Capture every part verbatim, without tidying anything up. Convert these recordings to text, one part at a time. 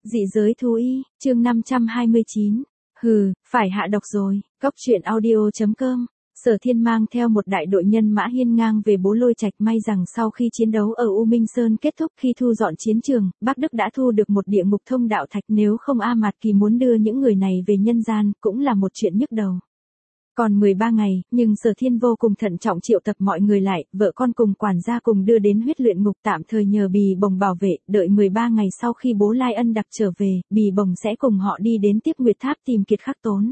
Dị giới thú y, chương năm trăm hai mươi chín. Hừ, phải hạ độc rồi. Cốc truyện audio chấm com. Sở Thiên mang theo một đại đội nhân mã hiên ngang về Bố Lôi Trạch, may rằng sau khi chiến đấu ở U Minh Sơn kết thúc, khi thu dọn chiến trường, Bắc Đức đã thu được một địa ngục thông đạo thạch, nếu không A Mạt Kỳ muốn đưa những người này về nhân gian, cũng là một chuyện nhức đầu. Còn mười ba ngày, nhưng Sở Thiên vô cùng thận trọng triệu tập mọi người lại, vợ con cùng quản gia cùng đưa đến huyết luyện ngục, tạm thời nhờ Bì Bồng bảo vệ, đợi mười ba ngày sau khi Bố Lai Ân Đặc trở về, Bì Bồng sẽ cùng họ đi đến Tiếp Nguyệt Tháp tìm Kiệt Khắc Tốn.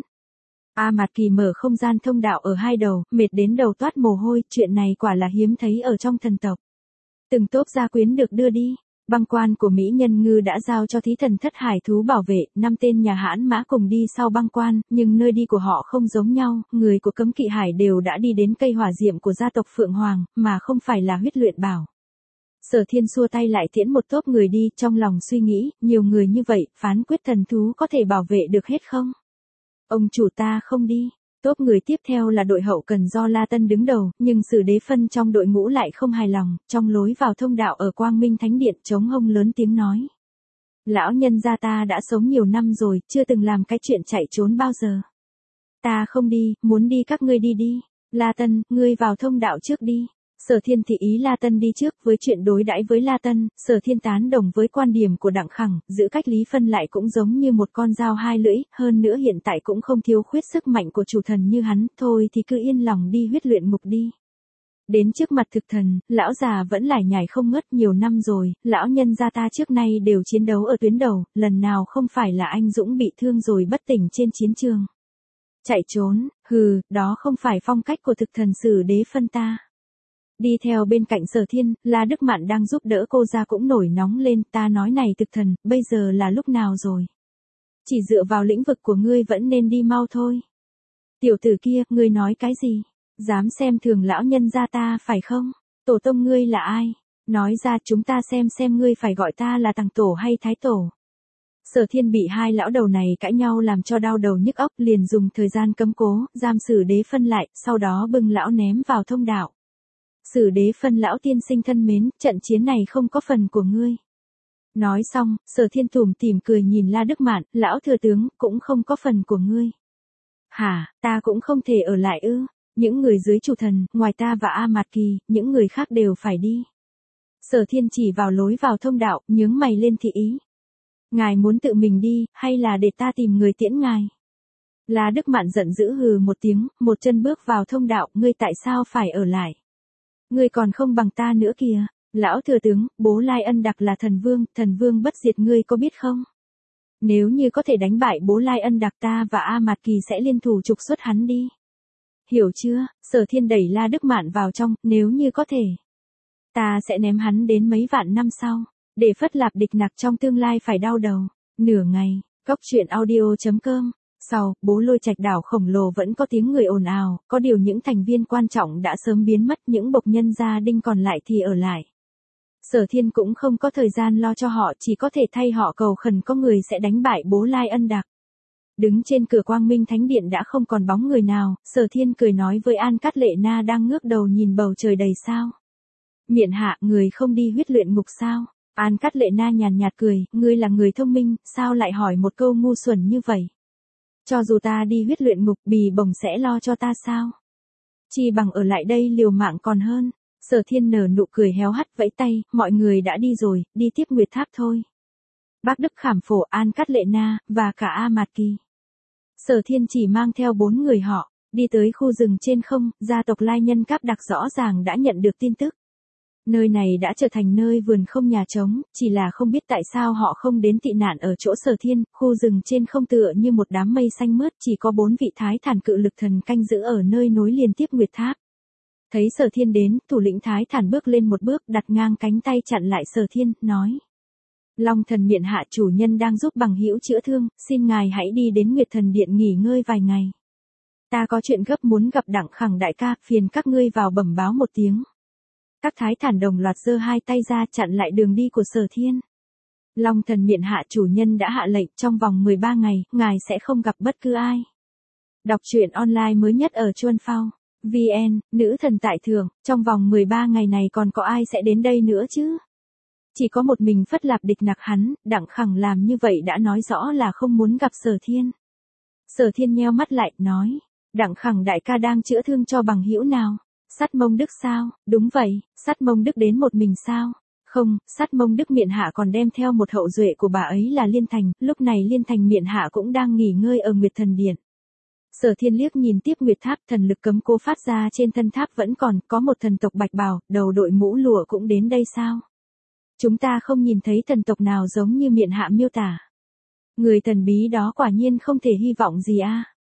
A Mạt Kỳ mở không gian thông đạo ở hai đầu, mệt đến đầu toát mồ hôi, chuyện này quả là hiếm thấy ở trong thần tộc. Từng tốp gia quyến được đưa đi. Băng quan của Mỹ Nhân Ngư đã giao cho thí thần thất hải thú bảo vệ, năm tên nhà hãn mã cùng đi sau băng quan, nhưng nơi đi của họ không giống nhau, người của Cấm Kỵ Hải đều đã đi đến cây hỏa diệm của gia tộc Phượng Hoàng, mà không phải là huyết luyện bảo. Sở Thiên xua tay lại tiễn một tốp người đi, trong lòng suy nghĩ, nhiều người như vậy, phán quyết thần thú có thể bảo vệ được hết không? Ông chủ ta không đi. Tốp người tiếp theo là đội hậu cần do La Tân đứng đầu, nhưng Sử Đế Phân trong đội ngũ lại không hài lòng, trong lối vào thông đạo ở Quang Minh Thánh Điện chống hông lớn tiếng nói. Lão nhân gia ta đã sống nhiều năm rồi, chưa từng làm cái chuyện chạy trốn bao giờ. Ta không đi, muốn đi các ngươi đi đi. La Tân, ngươi vào thông đạo trước đi. Sở Thiên thị ý La Tân đi trước, với chuyện đối đãi với La Tân, Sở Thiên tán đồng với quan điểm của Đặng Khẳng, giữ cách Lý Phân lại cũng giống như một con dao hai lưỡi, hơn nữa hiện tại cũng không thiếu khuyết sức mạnh của chủ thần như hắn, thôi thì cứ yên lòng đi huyết luyện ngục đi. Đến trước mặt thực thần, lão già vẫn lải nhải không ngớt, nhiều năm rồi, lão nhân gia ta trước nay đều chiến đấu ở tuyến đầu, lần nào không phải là anh dũng bị thương rồi bất tỉnh trên chiến trường. Chạy trốn, hừ, đó không phải phong cách của thực thần Sử Đế Phân ta. Đi theo bên cạnh Sở Thiên, La Đức Mạn đang giúp đỡ cô ra cũng nổi nóng lên, ta nói này thực thần, bây giờ là lúc nào rồi? Chỉ dựa vào lĩnh vực của ngươi vẫn nên đi mau thôi. Tiểu tử kia, ngươi nói cái gì? Dám xem thường lão nhân gia ta phải không? Tổ tông ngươi là ai? Nói ra chúng ta xem xem ngươi phải gọi ta là Tằng Tổ hay Thái Tổ. Sở Thiên bị hai lão đầu này cãi nhau làm cho đau đầu nhức óc, liền dùng thời gian cấm cố, giam Sử Đế Phân lại, sau đó bưng lão ném vào thông đạo. Sử Đế Phân lão tiên sinh thân mến, trận chiến này không có phần của ngươi. Nói xong, Sở Thiên tủm tỉm cười nhìn La Đức Mạn, lão thừa tướng, cũng không có phần của ngươi. Hả, ta cũng không thể ở lại ư? Những người dưới chủ thần, ngoài ta và A Mạt Kỳ, những người khác đều phải đi. Sở Thiên chỉ vào lối vào thông đạo, nhướng mày lên thị ý. Ngài muốn tự mình đi, hay là để ta tìm người tiễn ngài? La Đức Mạn giận dữ hừ một tiếng, một chân bước vào thông đạo, ngươi tại sao phải ở lại? Ngươi còn không bằng ta nữa kìa. Lão thừa tướng, Bố Lai Ân Đặc là thần vương, thần vương bất diệt ngươi có biết không? Nếu như có thể đánh bại Bố Lai Ân Đặc, ta và A Mạt Kỳ sẽ liên thủ trục xuất hắn đi. Hiểu chưa? Sở Thiên đẩy La Đức Mạn vào trong, nếu như có thể. Ta sẽ ném hắn đến mấy vạn năm sau, để Phất Lạp Địch Nặc trong tương lai phải đau đầu. Nửa ngày, cốc truyện audio chấm com. Sau, Bố Lôi Trạch đảo khổng lồ vẫn có tiếng người ồn ào, có điều những thành viên quan trọng đã sớm biến mất, những bộc nhân gia đinh còn lại thì ở lại. Sở Thiên cũng không có thời gian lo cho họ, chỉ có thể thay họ cầu khẩn có người sẽ đánh bại Bố Lai Ân Đặc. Đứng trên cửa Quang Minh Thánh Điện đã không còn bóng người nào, Sở Thiên cười nói với An Cát Lệ Na đang ngước đầu nhìn bầu trời đầy sao. Miện hạ, người không đi huyết luyện ngục sao? An Cát Lệ Na nhàn nhạt cười, ngươi là người thông minh, sao lại hỏi một câu ngu xuẩn như vậy? Cho dù ta đi huyết luyện ngục, Bì Bồng sẽ lo cho ta sao? Chi bằng ở lại đây liều mạng còn hơn. Sở Thiên nở nụ cười héo hắt vẫy tay, mọi người đã đi rồi, đi Tiếp Nguyệt Tháp thôi. Bác Đức Khảm Phổ, An Cát Lệ Na, và cả A Mạt Kỳ. Sở Thiên chỉ mang theo bốn người họ, đi tới khu rừng trên không, gia tộc Lai Nhân Cáp Đặc rõ ràng đã nhận được tin tức. Nơi này đã trở thành nơi vườn không nhà trống, chỉ là không biết tại sao họ không đến tị nạn ở chỗ Sở Thiên, khu rừng trên không tựa như một đám mây xanh mướt, chỉ có bốn vị thái thản cự lực thần canh giữ ở nơi nối liền Tiếp Nguyệt Tháp. Thấy Sở Thiên đến, thủ lĩnh thái thản bước lên một bước, đặt ngang cánh tay chặn lại Sở Thiên, nói. Long thần miện hạ chủ nhân đang giúp bằng hữu chữa thương, xin ngài hãy đi đến Nguyệt Thần Điện nghỉ ngơi vài ngày. Ta có chuyện gấp muốn gặp Đặng Khẳng đại ca, phiền các ngươi vào bẩm báo một tiếng. Các thái thản đồng loạt giơ hai tay ra chặn lại đường đi của Sở Thiên. Long thần miện hạ chủ nhân đã hạ lệnh, trong vòng mười ba ngày, ngài sẽ không gặp bất cứ ai. Đọc truyện online mới nhất ở Chuan Phao. vê en, nữ thần tại thượng, trong vòng mười ba ngày này còn có ai sẽ đến đây nữa chứ? Chỉ có một mình Phất Lạp địch nặc hắn, Đặng Khẳng làm như vậy đã nói rõ là không muốn gặp Sở Thiên. Sở Thiên nheo mắt lại, nói, Đặng Khẳng đại ca đang chữa thương cho bằng hữu nào? Sắt Mông Đức sao? Đúng vậy, Sắt Mông Đức đến một mình sao? Không, Sắt Mông Đức miện hạ còn đem theo một hậu duệ của bà ấy là Liên Thành, lúc này Liên Thành miện hạ cũng đang nghỉ ngơi ở Nguyệt Thần Điện. Sở Thiên liếc nhìn tiếp Nguyệt Tháp, thần lực cấm cố phát ra trên thân tháp vẫn còn, có một thần tộc bạch bào, đầu đội mũ lụa cũng đến đây sao? Chúng ta không nhìn thấy thần tộc nào giống như miện hạ miêu tả. Người thần bí đó quả nhiên không thể hy vọng gì a.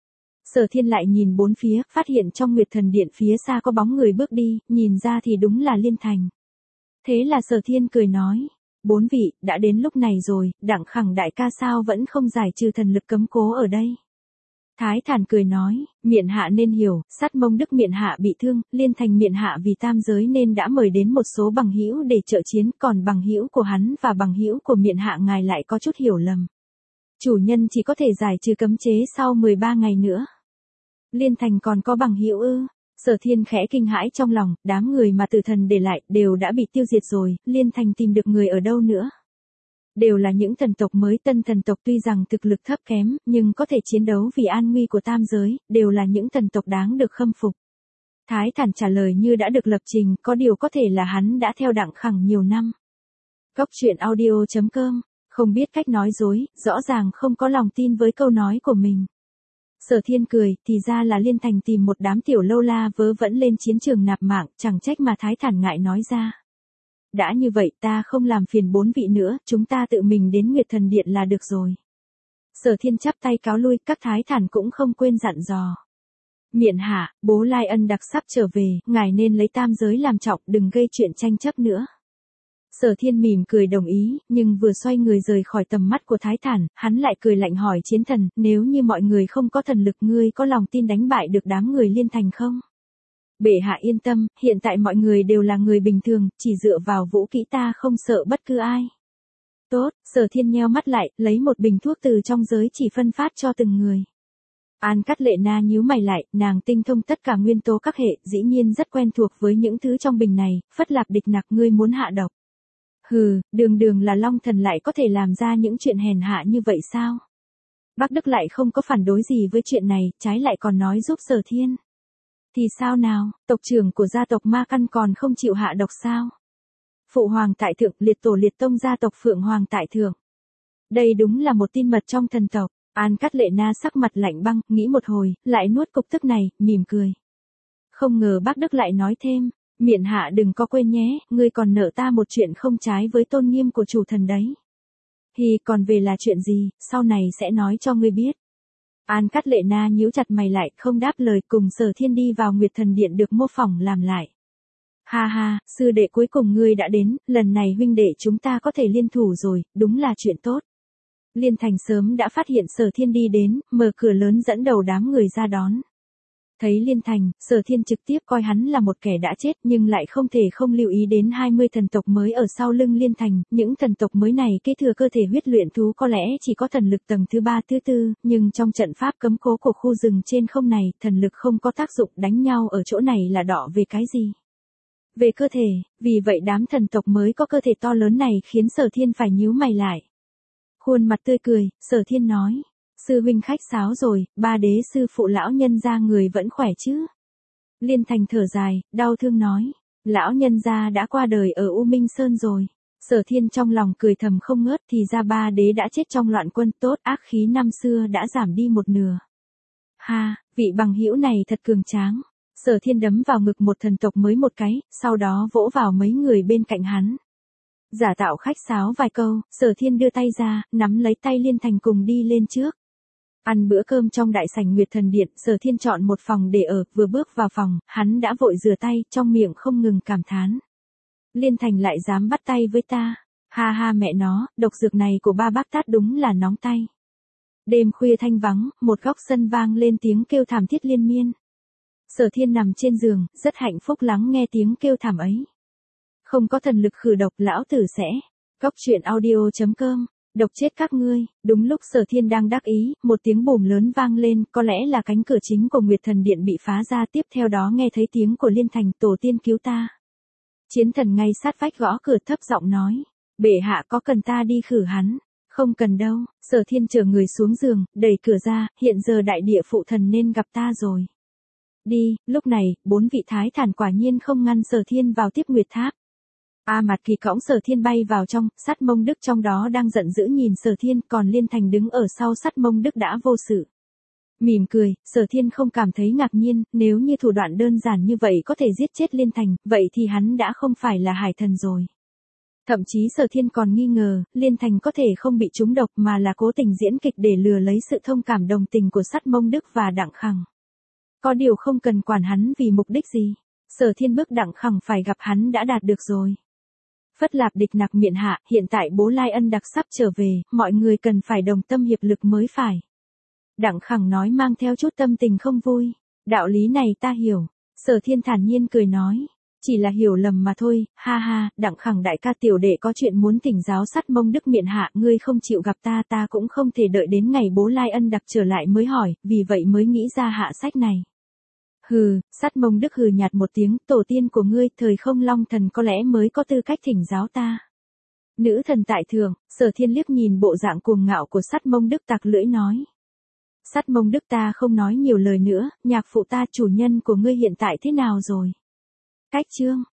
Sở Thiên lại nhìn bốn phía, phát hiện trong Nguyệt Thần Điện phía xa có bóng người bước đi, nhìn ra thì đúng là Liên Thành. Thế là Sở Thiên cười nói, bốn vị, đã đến lúc này rồi, Đặng Khẳng đại ca sao vẫn không giải trừ thần lực cấm cố ở đây. Thái Thản cười nói, miện hạ nên hiểu, Sắt Mông Đức miện hạ bị thương, Liên Thành miện hạ vì tam giới nên đã mời đến một số bằng hữu để trợ chiến, còn bằng hữu của hắn và bằng hữu của miện hạ ngài lại có chút hiểu lầm. Chủ nhân chỉ có thể giải trừ cấm chế sau mười ba ngày nữa. Liên Thành còn có bằng hữu ư? Sở Thiên khẽ kinh hãi trong lòng, đám người mà Tử Thần để lại đều đã bị tiêu diệt rồi, Liên Thành tìm được người ở đâu nữa? Đều là những thần tộc mới, tân thần tộc tuy rằng thực lực thấp kém, nhưng có thể chiến đấu vì an nguy của tam giới, đều là những thần tộc đáng được khâm phục. Thái Thản trả lời như đã được lập trình, có điều có thể là hắn đã theo Đặng Khẳng nhiều năm. Góc truyện audio chấm com, không biết cách nói dối, rõ ràng không có lòng tin với câu nói của mình. Sở Thiên cười, thì ra là Liên Thành tìm một đám tiểu lâu la vớ vẩn lên chiến trường nạp mạng, chẳng trách mà Thái Thản ngại nói ra. Đã như vậy ta không làm phiền bốn vị nữa, chúng ta tự mình đến Nguyệt Thần Điện là được rồi. Sở Thiên chắp tay cáo lui, các Thái Thản cũng không quên dặn dò. Miện hạ, bố Lai Ân đặc sắp trở về, ngài nên lấy tam giới làm trọng, đừng gây chuyện tranh chấp nữa. Sở Thiên mỉm cười đồng ý, nhưng vừa xoay người rời khỏi tầm mắt của Thái Thản, hắn lại cười lạnh hỏi Chiến Thần, nếu như mọi người không có thần lực ngươi có lòng tin đánh bại được đám người Liên Thành không? Bệ hạ yên tâm, hiện tại mọi người đều là người bình thường, chỉ dựa vào vũ kỹ ta không sợ bất cứ ai. Tốt, Sở Thiên nheo mắt lại, lấy một bình thuốc từ trong giới chỉ phân phát cho từng người. An Cát Lệ Na nhíu mày lại, nàng tinh thông tất cả nguyên tố các hệ, dĩ nhiên rất quen thuộc với những thứ trong bình này, Phất Lạp địch nặc ngươi muốn hạ độc. Hừ, đường đường là Long Thần lại có thể làm ra những chuyện hèn hạ như vậy sao? Bác Đức lại không có phản đối gì với chuyện này, trái lại còn nói giúp Sở Thiên. Thì sao nào, tộc trưởng của gia tộc Ma Căn còn không chịu hạ độc sao? Phụ Hoàng tại thượng, liệt tổ liệt tông gia tộc Phượng Hoàng tại thượng. Đây đúng là một tin mật trong thần tộc. An Cát Lệ Na sắc mặt lạnh băng, nghĩ một hồi, lại nuốt cục tức này, mỉm cười. Không ngờ bác Đức lại nói thêm, miện hạ đừng có quên nhé, ngươi còn nợ ta một chuyện không trái với tôn nghiêm của chủ thần đấy. Thì còn về là chuyện gì, sau này sẽ nói cho ngươi biết. An Cát Lệ Na nhíu chặt mày lại, không đáp lời, cùng Sở Thiên đi vào Nguyệt Thần Điện được mô phỏng làm lại. Ha ha, sư đệ cuối cùng ngươi đã đến, lần này huynh đệ chúng ta có thể liên thủ rồi, đúng là chuyện tốt. Liên Thành sớm đã phát hiện Sở Thiên đi đến, mở cửa lớn dẫn đầu đám người ra đón. Thấy Liên Thành, Sở Thiên trực tiếp coi hắn là một kẻ đã chết nhưng lại không thể không lưu ý đến hai mươi thần tộc mới ở sau lưng Liên Thành, những thần tộc mới này kế thừa cơ thể huyết luyện thú có lẽ chỉ có thần lực tầng thứ ba thứ tư, nhưng trong trận pháp cấm cố của khu rừng trên không này, thần lực không có tác dụng, đánh nhau ở chỗ này là đọ về cái gì? Về cơ thể, vì vậy đám thần tộc mới có cơ thể to lớn này khiến Sở Thiên phải nhíu mày lại. Khuôn mặt tươi cười, Sở Thiên nói. Sư huynh khách sáo rồi, ba đế sư phụ lão nhân gia người vẫn khỏe chứ? Liên Thành thở dài, đau thương nói. Lão nhân gia đã qua đời ở U Minh Sơn rồi. Sở Thiên trong lòng cười thầm không ngớt, thì ra ba đế đã chết trong loạn quân, tốt, ác khí năm xưa đã giảm đi một nửa. Ha, vị bằng hữu này thật cường tráng. Sở Thiên đấm vào ngực một thần tộc mới một cái, sau đó vỗ vào mấy người bên cạnh hắn. Giả tạo khách sáo vài câu, Sở Thiên đưa tay ra, nắm lấy tay Liên Thành cùng đi lên trước. Ăn bữa cơm trong đại sảnh Nguyệt Thần Điện, Sở Thiên chọn một phòng để ở, vừa bước vào phòng, hắn đã vội rửa tay, trong miệng không ngừng cảm thán. Liên Thành lại dám bắt tay với ta, ha ha mẹ nó, độc dược này của ba bác tát đúng là nóng tay. Đêm khuya thanh vắng, một góc sân vang lên tiếng kêu thảm thiết liên miên. Sở Thiên nằm trên giường, rất hạnh phúc lắng nghe tiếng kêu thảm ấy. Không có thần lực khử độc lão tử sẽ. Góc truyện audio chấm com. Độc chết các ngươi. Đúng lúc Sở Thiên đang đắc ý, một tiếng bùm lớn vang lên, có lẽ là cánh cửa chính của Nguyệt Thần Điện bị phá ra, tiếp theo đó nghe thấy tiếng của Liên Thành, tổ tiên cứu ta. Chiến Thần ngay sát vách gõ cửa thấp giọng nói. Bệ hạ có cần ta đi khử hắn? Không cần đâu, Sở Thiên chở người xuống giường, đẩy cửa ra, hiện giờ đại địa phụ thần nên gặp ta rồi. Đi, lúc này, bốn vị thái thản quả nhiên không ngăn Sở Thiên vào tiếp Nguyệt Tháp. A Mạt Kỳ cõng Sở Thiên bay vào trong, Sắt Mông Đức trong đó đang giận dữ nhìn Sở Thiên, còn Liên Thành đứng ở sau Sắt Mông Đức đã vô sự. Mỉm cười, Sở Thiên không cảm thấy ngạc nhiên, nếu như thủ đoạn đơn giản như vậy có thể giết chết Liên Thành, vậy thì hắn đã không phải là hải thần rồi. Thậm chí Sở Thiên còn nghi ngờ, Liên Thành có thể không bị trúng độc mà là cố tình diễn kịch để lừa lấy sự thông cảm đồng tình của Sắt Mông Đức và Đặng Khẳng. Có điều không cần quản hắn vì mục đích gì. Sở Thiên bước Đặng Khẳng phải gặp hắn đã đạt được rồi. Phất Lạp Địch Nặc miệng hạ, hiện tại bố Lai Ân Đặc sắp trở về, mọi người cần phải đồng tâm hiệp lực mới phải. Đặng Khẳng nói mang theo chút tâm tình không vui. Đạo lý này ta hiểu. Sở Thiên thản nhiên cười nói. Chỉ là hiểu lầm mà thôi, ha ha, Đặng Khẳng đại ca tiểu đệ có chuyện muốn thỉnh giáo Sắt Mông Đức miện hạ, ngươi không chịu gặp ta ta cũng không thể đợi đến ngày bố Lai Ân Đặc trở lại mới hỏi, vì vậy mới nghĩ ra hạ sách này. Hừ, Sắt Mông Đức hừ nhạt một tiếng, tổ tiên của ngươi, thời không long thần có lẽ mới có tư cách thỉnh giáo ta. Nữ thần tại thượng, Sở Thiên liếc nhìn bộ dạng cuồng ngạo của Sắt Mông Đức tặc lưỡi nói. Sắt Mông Đức ta không nói nhiều lời nữa, nhạc phụ ta chủ nhân của ngươi hiện tại thế nào rồi? Cách chương